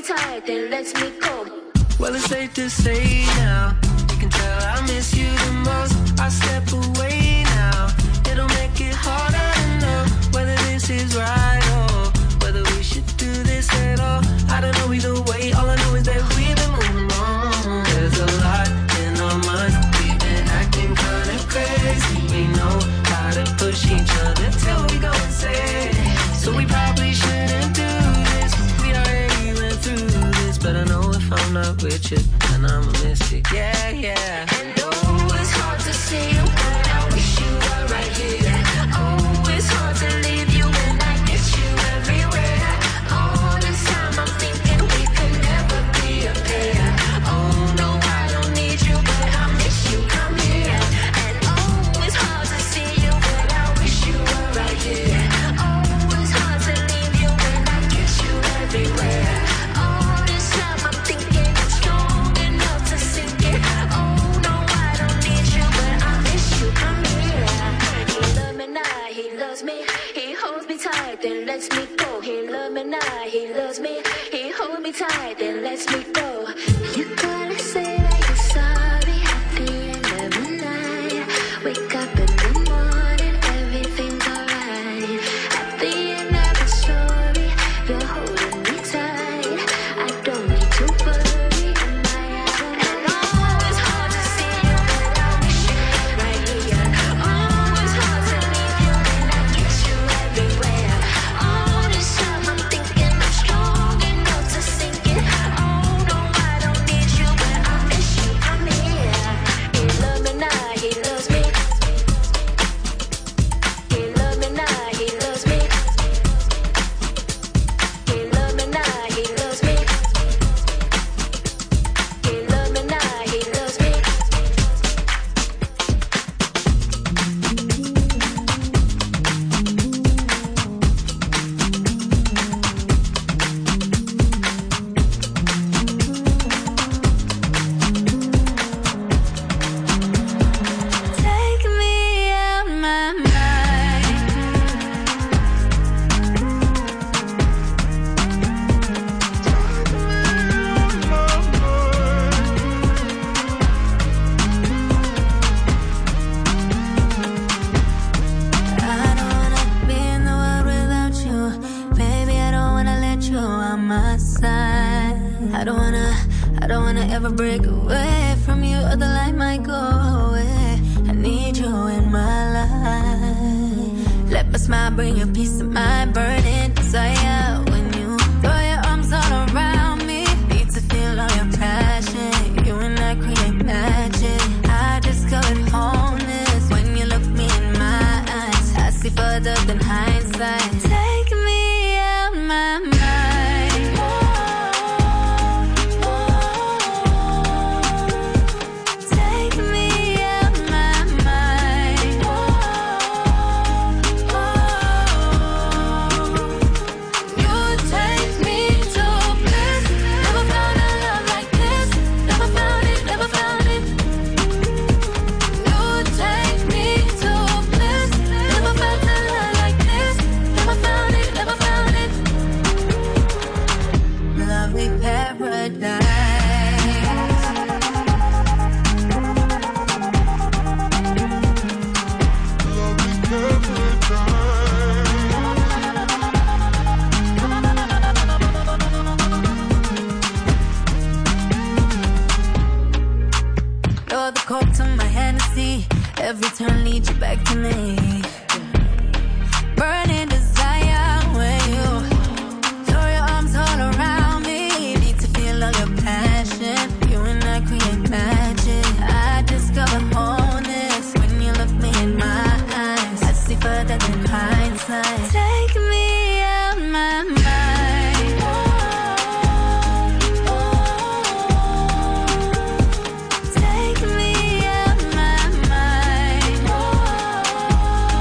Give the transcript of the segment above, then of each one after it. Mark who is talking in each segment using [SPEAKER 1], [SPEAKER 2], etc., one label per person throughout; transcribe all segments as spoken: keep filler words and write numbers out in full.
[SPEAKER 1] tight, then let me go.
[SPEAKER 2] Well, it's safe to say now, you can tell I miss you the most. I step away now, it'll make it harder to know whether this is right or whether we should do this at all. I don't know either way, all I know is that we've been moving on. There's a lot in our minds, we've been acting kinda crazy. We know how to push each other till we go insane. So we probably shouldn't do this, we already went through this. But I know if I'm not with you, then I'ma miss you, yeah, yeah.
[SPEAKER 1] And oh, it's hard to see you, but I wish you were right here. Oh, it's hard to leave you when I miss you everywhere. All this time I'm thinking we could never be a pair. Oh no, I don't need you, but I miss you, come here. And oh, it's hard to see you, but I wish you were right here. Oh, it's hard to leave you when I miss you everywhere. All this time I'm thinking I'm strong enough to sink it. Oh no, I don't need you, but I miss you, come here. He loves me now, he loves me. He holds me tight, then lets me go. He loves me now, he loves me. He holds me tight, then lets me go. You gotta say that you're sorry at the end of the night. Wake up in the morning, everything's alright. At the end of the story, you're holding me tight. I don't need to worry, am I out? And oh, it's hard to see you, but I wish you were right here. Oh, it's hard to leave you when I miss you everywhere. All this time I'm thinking I'm strong enough to sink it. Oh no, I don't need you, but I miss you, come here. He loves me now, he loves me. He loves me now, he loves me. He loves me now, he loves me. He loves me now, he loves me. Take me out my mind. I don't wanna be in the world without you. Baby, I don't wanna let you on my side. I don't wanna, I don't wanna ever break away from you, or the light might go away. I need you in my life. Let my smile bring you peace of mind, burning desire. When you throw your arms all around me, need to feel all your passion. You and I create magic. I discovered wholeness when you look me in my eyes. I see further than hindsight. Take me out my mind. Take me out my mind. You take me to bliss. Never found a love like this. Never found it, never found it. You take me to bliss. Never felt a love like this. Never found it, never found it. Lovely paradise. You're the coke to my Hennessy. Every turn leads you back to me. Burning desire when you throw your arms all around me. Need to feel all your passion. You and I create magic. I discover wholeness when you look me in my eyes. I see further than hindsight. Take me out my mind. Take me out my mind.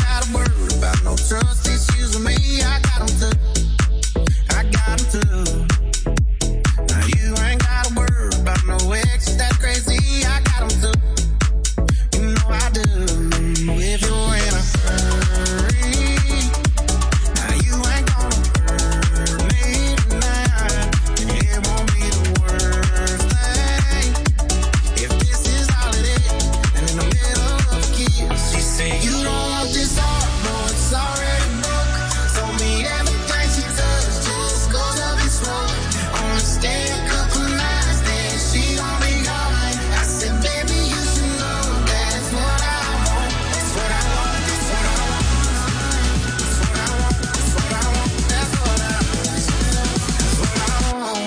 [SPEAKER 3] gotta worry about no trust issues with me. I got 'em too. I got 'em too. Now you ain't gotta worry about no ex that's crazy. I got 'em too. You know I do. If you're in a hurry, now you ain't gonna hurt me tonight. And it won't be the worst thing if this is all it is. And in the middle of a kiss, she said, you don't want this heart, no, it's already broke. Told me everything she does just goes up in smoke. Only stay a couple nights, then she gon' be gone. I said, baby, you should know that's what I want. That's what I want, that's what I want. That's what I want, that's what I want. That's what I want, that's what I want.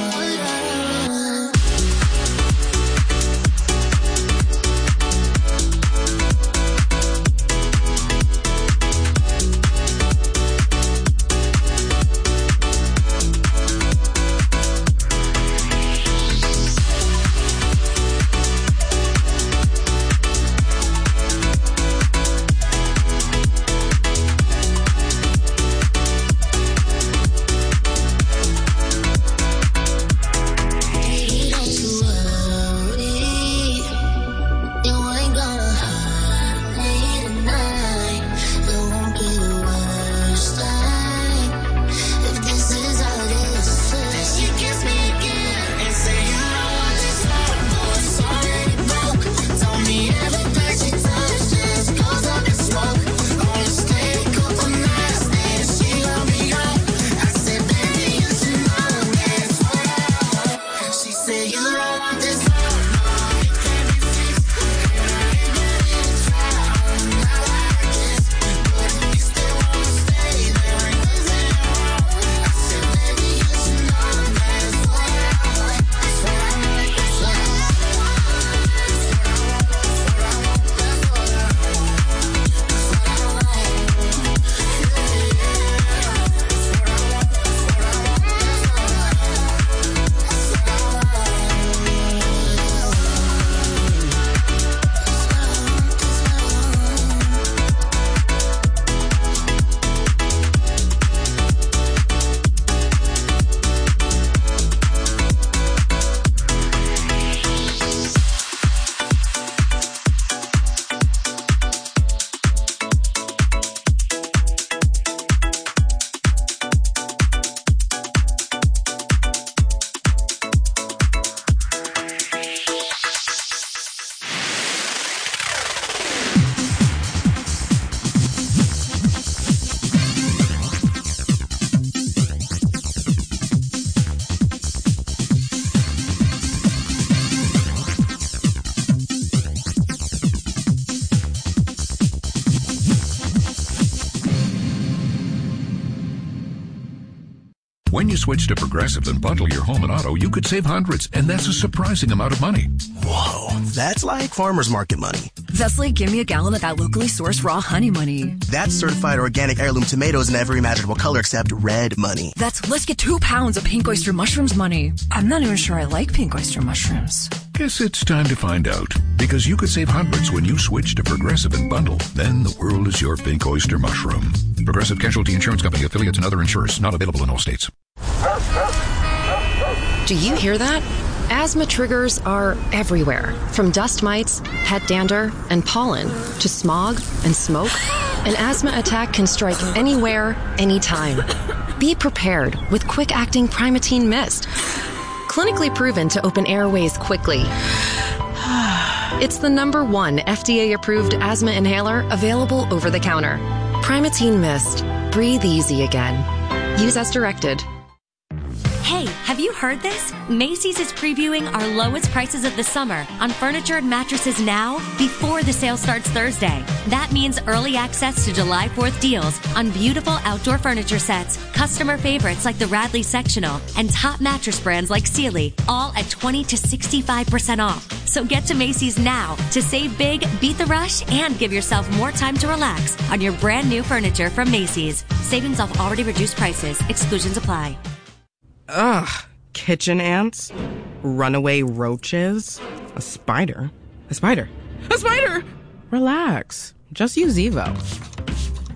[SPEAKER 3] Baby, don't you worry. You ain't gonna hurt me tonight. It won't be the worst thing if this is all it is. Then she kissed me again and said, you don't want this heart, boy, it's already broke. Told me everything she does just goes up in smoke. Only stay a couple nights, then she gon' be gone. I said, baby, you should know that's what I want. She said, you don't want this heart, no, it can't be fixed. And I ain't ready to try on now like this. But if you still wanna stay, there ain't nothing wrong. I said, baby, you should know that's what I want. That's what I want, that's what I want. That's what I want, that's what I want. That's what I want, that's what I want. Yeah, yeah. That's what I want, that's what I want. That's what I want, that's what I want. That's what I want, that's what I want.
[SPEAKER 4] When you switch to Progressive and bundle your home and auto, you could save hundreds, and that's a surprising amount of money.
[SPEAKER 5] Whoa, that's like farmer's market money.
[SPEAKER 6] That's like, give me a gallon of that locally sourced raw honey money.
[SPEAKER 5] That's certified organic heirloom tomatoes in every imaginable color except red money.
[SPEAKER 6] That's, let's get two pounds of pink oyster mushrooms money. I'm not even sure I like pink oyster mushrooms.
[SPEAKER 4] Guess it's time to find out, because you could save hundreds when you switch to Progressive and bundle. Then the world is your pink oyster mushroom. Progressive Casualty Insurance Company, affiliates, and other insurers. Not available in all states.
[SPEAKER 7] Do you hear that? Asthma triggers are everywhere, from dust mites, pet dander, and pollen, to smog and smoke. An asthma attack can strike anywhere, anytime. Be prepared with quick-acting Primatene Mist. Clinically proven to open airways quickly. It's the number one F D A-approved asthma inhaler available over the counter. Primatene Mist. Breathe easy again. Use as directed.
[SPEAKER 8] Hey, have you heard this? Macy's is previewing our lowest prices of the summer on furniture and mattresses now before the sale starts Thursday. That means early access to July fourth deals on beautiful outdoor furniture sets, customer favorites like the Radley Sectional, and top mattress brands like Sealy, all at twenty to sixty-five percent off. So get to Macy's now to save big, beat the rush, and give yourself more time to relax on your brand new furniture from Macy's. Savings off already reduced prices. Exclusions apply.
[SPEAKER 9] Ugh. Kitchen ants, runaway roaches, a spider, a spider, a spider! Relax. Just use Evo.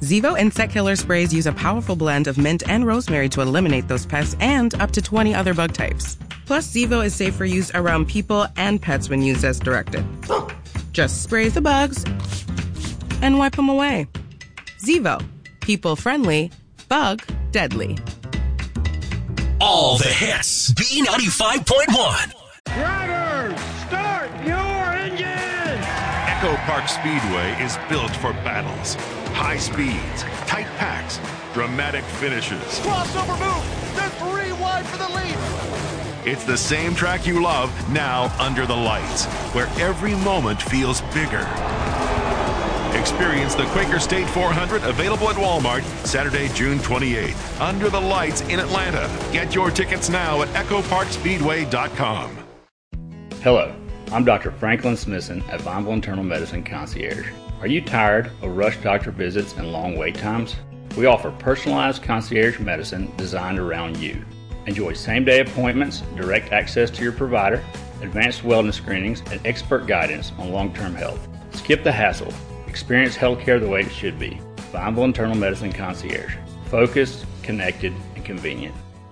[SPEAKER 9] Zevo insect killer sprays use a powerful blend of mint and rosemary to eliminate those pests and up to twenty other bug types. Plus, Zevo is safe for use around people and pets when used as directed. Just spray the bugs and wipe them away. Zevo. People friendly, bug deadly.
[SPEAKER 10] All the hits. B ninety-five point one.
[SPEAKER 11] Drivers, start your engines!
[SPEAKER 12] Echo Park Speedway is built for battles. High speeds, tight packs, dramatic finishes.
[SPEAKER 11] Crossover move! They're three wide for the lead!
[SPEAKER 12] It's the same track you love, now under the lights, where every moment feels bigger. Experience the Quaker State four hundred, available at Walmart Saturday, June twenty-eighth. Under the lights in Atlanta. Get your tickets now at echo park speedway dot com.
[SPEAKER 13] Hello, I'm Doctor Franklin Smithson at Vineville Internal Medicine Concierge. Are you tired of rush doctor visits and long wait times? We offer personalized concierge medicine designed around you. Enjoy same-day appointments, direct access to your provider, advanced wellness screenings, and expert guidance on long-term health. Skip the hassle. Experience healthcare the way it should be. Vineville Internal Medicine Concierge. Focused, connected, and convenient.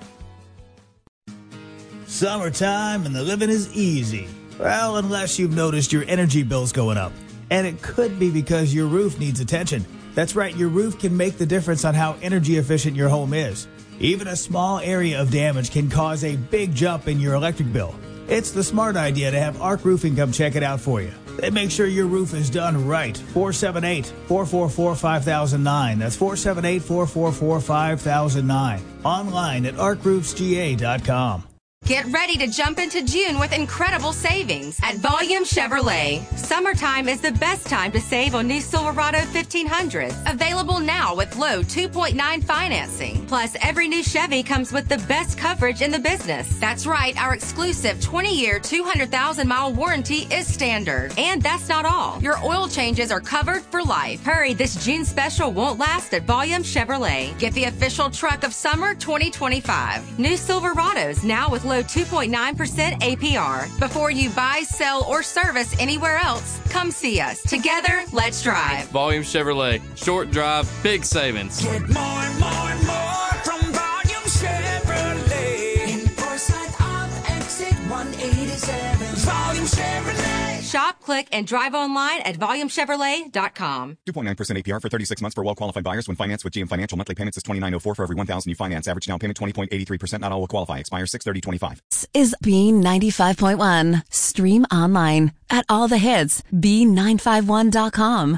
[SPEAKER 14] Summertime and the living is easy. Well, unless you've noticed your energy bills going up. And it could be because your roof needs attention. That's right, your roof can make the difference on how energy efficient your home is. Even a small area of damage can cause a big jump in your electric bill. It's the smart idea to have Arc Roofing come check it out for you. They make sure your roof is done right. four seven eight, four four four, five thousand nine. That's four seven eight, four four four, five thousand nine. Online at arc roofs g a dot com.
[SPEAKER 15] Get ready to jump into June with incredible savings at Volume Chevrolet. Summertime is the best time to save on new Silverado fifteen hundreds. Available now with low two point nine financing. Plus, every new Chevy comes with the best coverage in the business. That's right, our exclusive twenty-year, two hundred thousand mile warranty is standard. And that's not all. Your oil changes are covered for life. Hurry, this June special won't last at Volume Chevrolet. Get the official truck of summer twenty twenty-five. New Silverados now with low two point nine percent A P R. Before you buy, sell, or service anywhere else, come see us. Together, let's drive.
[SPEAKER 16] Volume Chevrolet. Short drive, big savings.
[SPEAKER 17] Get more and more and more from Volume Chevrolet. In Forsyth off exit one eighty-seven. Volume Chevrolet.
[SPEAKER 15] Shop, click, and drive online at volume chevrolet dot com.
[SPEAKER 18] two point nine percent A P R for thirty-six months for well-qualified buyers when financed with G M Financial. Monthly payments is twenty-nine oh four for every one thousand you finance. Average down payment twenty point eight three percent. Not all will qualify. Expires six thirty twenty-five.
[SPEAKER 19] This is B ninety-five point one. Stream online at all the hits. B nine five one dot com.